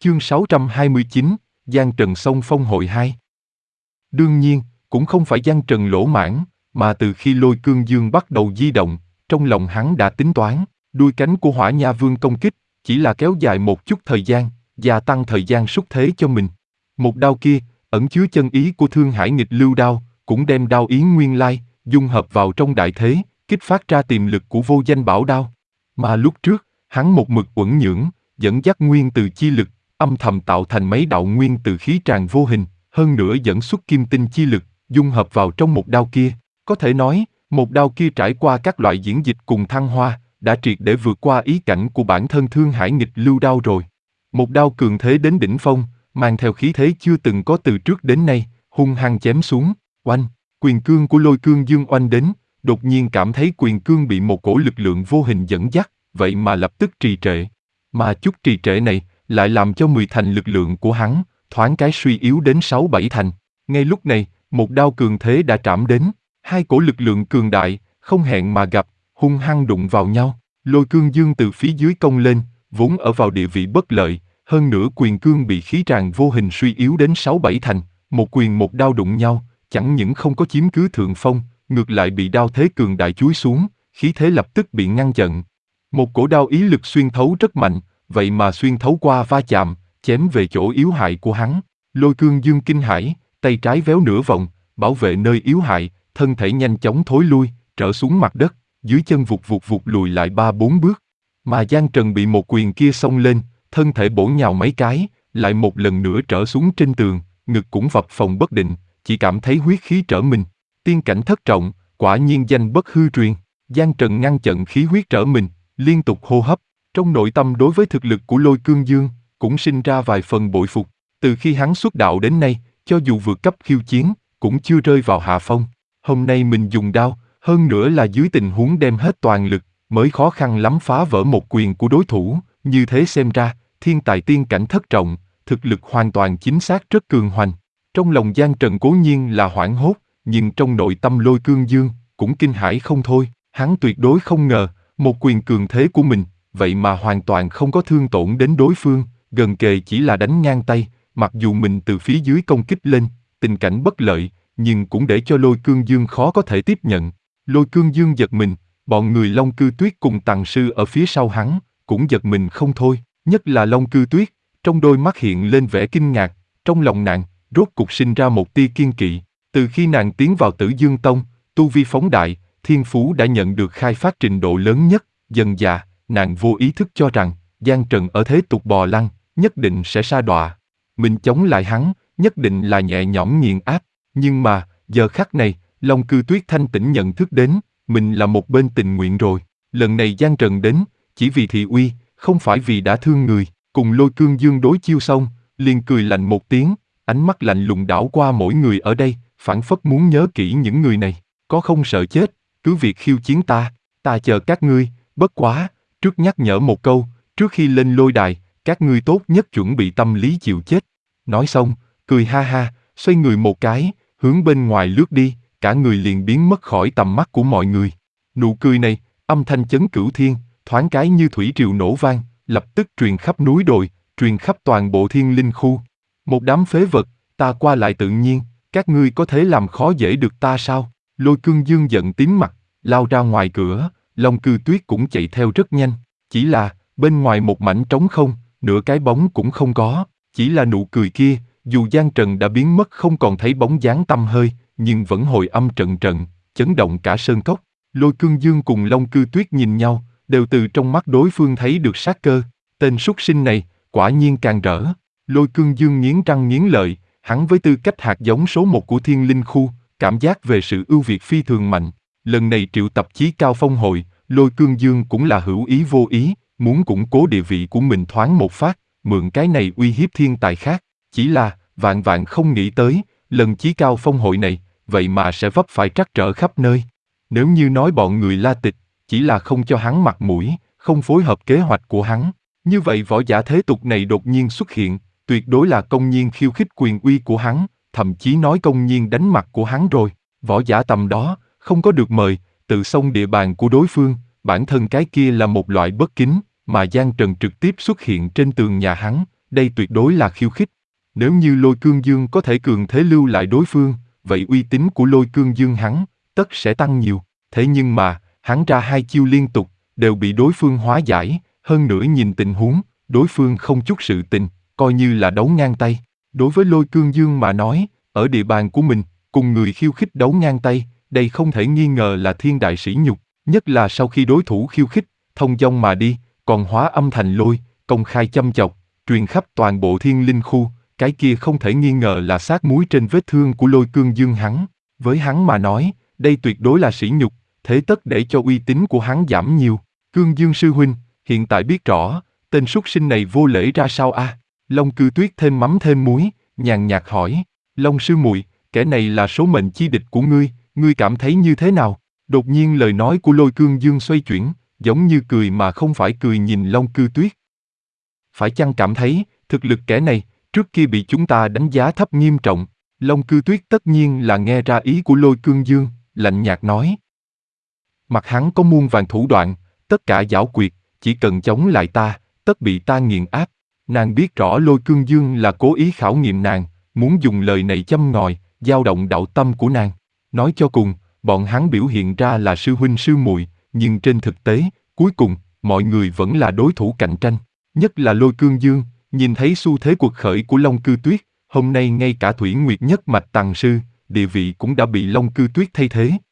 Chương 629, Giang Trần xông phong hội 2. Đương nhiên, cũng không phải Giang Trần lỗ mãn, mà từ khi Lôi Cương Dương bắt đầu di động, trong lòng hắn đã tính toán, đuôi cánh của Hỏa Nha Vương công kích, chỉ là kéo dài một chút thời gian, gia tăng thời gian xúc thế cho mình. Một đao kia, ẩn chứa chân ý của Thương Hải Nghịch Lưu Đao, cũng đem đao ý nguyên lai, dung hợp vào trong đại thế, kích phát ra tiềm lực của Vô Danh Bảo Đao. Mà lúc trước, hắn một mực uẩn nhưỡng, dẫn dắt nguyên từ chi lực, âm thầm tạo thành mấy đạo nguyên từ khí tràn vô hình, hơn nữa dẫn xuất kim tinh chi lực, dung hợp vào trong một đao kia. Có thể nói, một đao kia trải qua các loại diễn dịch cùng thăng hoa, đã triệt để vượt qua ý cảnh của bản thân Thương Hải Nghịch Lưu Đao rồi. Một đao cường thế đến đỉnh phong, mang theo khí thế chưa từng có từ trước đến nay, hung hăng chém xuống, oanh, quyền cương của Lôi Cương Dương oanh đến, đột nhiên cảm thấy quyền cương bị một cổ lực lượng vô hình dẫn dắt, vậy mà lập tức trì trệ. Mà chút trì trệ này, lại làm cho 10 thành lực lượng của hắn, thoáng cái suy yếu đến 6-7 thành. Ngay lúc này, một đao cường thế đã trảm đến, hai cổ lực lượng cường đại, không hẹn mà gặp, hung hăng đụng vào nhau. Lôi Cương Dương từ phía dưới công lên, vốn ở vào địa vị bất lợi, hơn nữa quyền cương bị khí tràn vô hình suy yếu đến 6-7 thành, một quyền một đao đụng nhau, chẳng những không có chiếm cứ thượng phong, ngược lại bị đao thế cường đại chúi xuống, khí thế lập tức bị ngăn chặn. Một cổ đao ý lực xuyên thấu rất mạnh, vậy mà xuyên thấu qua va chạm, chém về chỗ yếu hại của hắn. Lôi Cương Dương kinh hãi, tay trái véo nửa vòng, bảo vệ nơi yếu hại, thân thể nhanh chóng thối lui, trở xuống mặt đất, dưới chân vụt vụt vụt lùi lại 3-4 bước. Mà Giang Trần bị một quyền kia xông lên, thân thể bổ nhào mấy cái, lại một lần nữa trở xuống trên tường, ngực cũng phập phồng bất định, chỉ cảm thấy huyết khí trở mình. Tiên cảnh thất trọng, quả nhiên danh bất hư truyền. Giang Trần ngăn chặn khí huyết trở mình, liên tục hô hấp. Trong nội tâm đối với thực lực của Lôi Cương Dương, cũng sinh ra vài phần bội phục. Từ khi hắn xuất đạo đến nay, cho dù vượt cấp khiêu chiến, cũng chưa rơi vào hạ phong. Hôm nay mình dùng đao, hơn nữa là dưới tình huống đem hết toàn lực, mới khó khăn lắm phá vỡ một quyền của đối thủ. Như thế xem ra, thiên tài tiên cảnh thất trọng, thực lực hoàn toàn chính xác rất cường hoành. Trong lòng Giang Trần cố nhiên là hoảng hốt, nhưng trong nội tâm Lôi Cương Dương, cũng kinh hãi không thôi. Hắn tuyệt đối không ngờ, một quyền cường thế của mình, vậy mà hoàn toàn không có thương tổn đến đối phương, gần kề chỉ là đánh ngang tay, mặc dù mình từ phía dưới công kích lên, tình cảnh bất lợi, nhưng cũng để cho Lôi Cương Dương khó có thể tiếp nhận. Lôi Cương Dương giật mình, bọn người Long Cư Tuyết cùng Tằng Sư ở phía sau hắn, cũng giật mình không thôi, nhất là Long Cư Tuyết, trong đôi mắt hiện lên vẻ kinh ngạc, trong lòng nàng, rốt cục sinh ra một tia kiên kỵ. Từ khi nàng tiến vào Tử Dương Tông, tu vi phóng đại, thiên phú đã nhận được khai phát trình độ lớn nhất, dần dà, nàng vô ý thức cho rằng, Giang Trần ở thế tục bò lăn, nhất định sẽ sa đọa. Mình chống lại hắn, nhất định là nhẹ nhõm nghiền áp. Nhưng mà, giờ khắc này, Long Cư Tuyết thanh tỉnh nhận thức đến, mình là một bên tình nguyện rồi. Lần này Giang Trần đến, chỉ vì thị uy, không phải vì đã thương người. Cùng Lôi Cương Dương đối chiêu xong, liền cười lạnh một tiếng, ánh mắt lạnh lùng đảo qua mỗi người ở đây, phảng phất muốn nhớ kỹ những người này. Có không sợ chết, cứ việc khiêu chiến ta chờ các ngươi, bất quá, trước nhắc nhở một câu, trước khi lên lôi đài, các ngươi tốt nhất chuẩn bị tâm lý chịu chết. Nói xong, cười ha ha, xoay người một cái, hướng bên ngoài lướt đi, cả người liền biến mất khỏi tầm mắt của mọi người. Nụ cười này, âm thanh chấn cửu thiên, thoáng cái như thủy triều nổ vang, lập tức truyền khắp núi đồi, truyền khắp toàn bộ thiên linh khu. Một đám phế vật, ta qua lại tự nhiên, các ngươi có thể làm khó dễ được ta sao? Lôi Cương Dương giận tím mặt, lao ra ngoài cửa, Long Cư Tuyết cũng chạy theo rất nhanh. Chỉ là, bên ngoài một mảnh trống không, nửa cái bóng cũng không có. Chỉ là nụ cười kia, dù Giang Trần đã biến mất không còn thấy bóng dáng tăm hơi, nhưng vẫn hồi âm trận trận, chấn động cả sơn cốc. Lôi Cương Dương cùng Long Cư Tuyết nhìn nhau, đều từ trong mắt đối phương thấy được sát cơ. Tên súc sinh này, quả nhiên càng rỡ. Lôi Cương Dương nghiến răng nghiến lợi, hắn với tư cách hạt giống số 1 của thiên linh khu, cảm giác về sự ưu việt phi thường mạnh. Lần này triệu tập chí cao phong hội, Lôi Cương Dương cũng là hữu ý vô ý, muốn củng cố địa vị của mình thoáng một phát, mượn cái này uy hiếp thiên tài khác. Chỉ là, vạn vạn không nghĩ tới, lần chí cao phong hội này, vậy mà sẽ vấp phải trắc trở khắp nơi. Nếu như nói bọn người La Tịch, chỉ là không cho hắn mặt mũi, không phối hợp kế hoạch của hắn, như vậy võ giả thế tục này đột nhiên xuất hiện, tuyệt đối là công nhiên khiêu khích quyền uy của hắn, thậm chí nói công nhiên đánh mặt của hắn rồi. Võ giả tầm đó, không có được mời, tự xông địa bàn của đối phương, bản thân cái kia là một loại bất kính, mà Giang Trần trực tiếp xuất hiện trên tường nhà hắn, đây tuyệt đối là khiêu khích. Nếu như Lôi Cương Dương có thể cường thế lưu lại đối phương, vậy uy tín của Lôi Cương Dương hắn, tất sẽ tăng nhiều. Thế nhưng mà, hắn ra 2 chiêu liên tục, đều bị đối phương hóa giải, hơn nữa nhìn tình huống, đối phương không chút sự tình, coi như là đấu ngang tay. Đối với Lôi Cương Dương mà nói, ở địa bàn của mình, cùng người khiêu khích đấu ngang tay, đây không thể nghi ngờ là thiên đại sỉ nhục, nhất là sau khi đối thủ khiêu khích, thông dong mà đi, còn hóa âm thành lôi, công khai châm chọc, truyền khắp toàn bộ thiên linh khu, cái kia không thể nghi ngờ là sát muối trên vết thương của Lôi Cương Dương hắn. Với hắn mà nói, đây tuyệt đối là sỉ nhục, thế tất để cho uy tín của hắn giảm nhiều. Cương Dương sư huynh, hiện tại biết rõ, tên súc sinh này vô lễ ra sao a? Long Cư Tuyết thêm mắm thêm muối, nhàn nhạt hỏi. Long sư muội, kẻ này là số mệnh chi địch của ngươi cảm thấy như thế nào? Đột nhiên lời nói của Lôi Cương Dương xoay chuyển, giống như cười mà không phải cười nhìn Long Cư Tuyết. Phải chăng cảm thấy, thực lực kẻ này, trước kia bị chúng ta đánh giá thấp nghiêm trọng? Long Cư Tuyết tất nhiên là nghe ra ý của Lôi Cương Dương, lạnh nhạt nói. Mặt hắn có muôn vàn thủ đoạn, tất cả giảo quyệt, chỉ cần chống lại ta, tất bị ta nghiền áp. Nàng biết rõ Lôi Cương Dương là cố ý khảo nghiệm nàng, muốn dùng lời này châm ngòi, dao động đạo tâm của nàng. Nói cho cùng, bọn hắn biểu hiện ra là sư huynh sư muội, nhưng trên thực tế, cuối cùng, mọi người vẫn là đối thủ cạnh tranh. Nhất là Lôi Cương Dương, nhìn thấy xu thế cuộc khởi của Long Cư Tuyết, hôm nay ngay cả Thủy Nguyệt nhất mạch tàng sư, địa vị cũng đã bị Long Cư Tuyết thay thế.